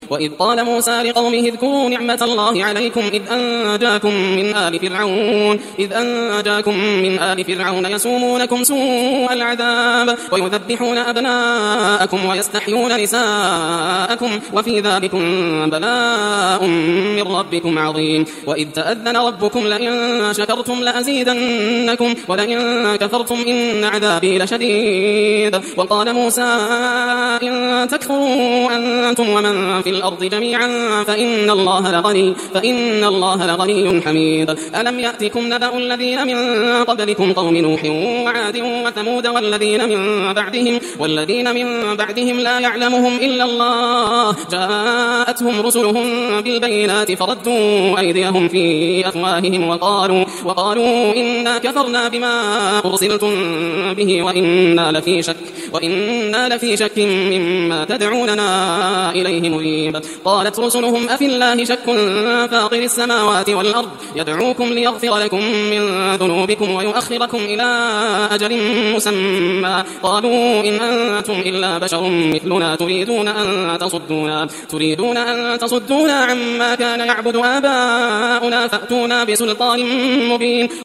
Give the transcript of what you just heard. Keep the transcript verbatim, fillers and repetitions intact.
وإذ قال موسى لقومه اذكروا نعمة الله عليكم إذ أنجاكم من آل فرعون إذ أنجاكم من آل فرعون يسومونكم سوء العذاب ويذبحون أبناءكم ويستحيون نساءكم وفي ذلكم بلاء من ربكم عظيم وإذ تأذن ربكم لئن شكرتم لأزيدنكم ولئن كفرتم إن عذابي لشديد وقال موسى إن تكفروا أنتم ومن في الأرض جميعا فإن الله لغني فإن الله لغني حميد ألم يأتكم نبأ الذين من قبلكم قوم نوح وعاد وثمود والذين من بعدهم والذين من بعدهم لا يعلمهم إلا الله جاءتهم رسلهم بالبينات فردوا أيديهم في أفواههم وقالوا وقالوا إنا كفرنا بما أرسلتم به وإنا لفي شك وإنا لفي شك مما تدعوننا إليه مريب قالت رسلهم أفي الله شك فاطر السماوات والأرض يدعوكم ليغفر لكم من ذنوبكم ويؤخركم إلى أجل مسمى قالوا إن أنتم إلا بشر مثلنا تريدون أن تصدونا تريدون أن تصدونا عما كان يعبد آباؤنا فأتونا بسلطان مبين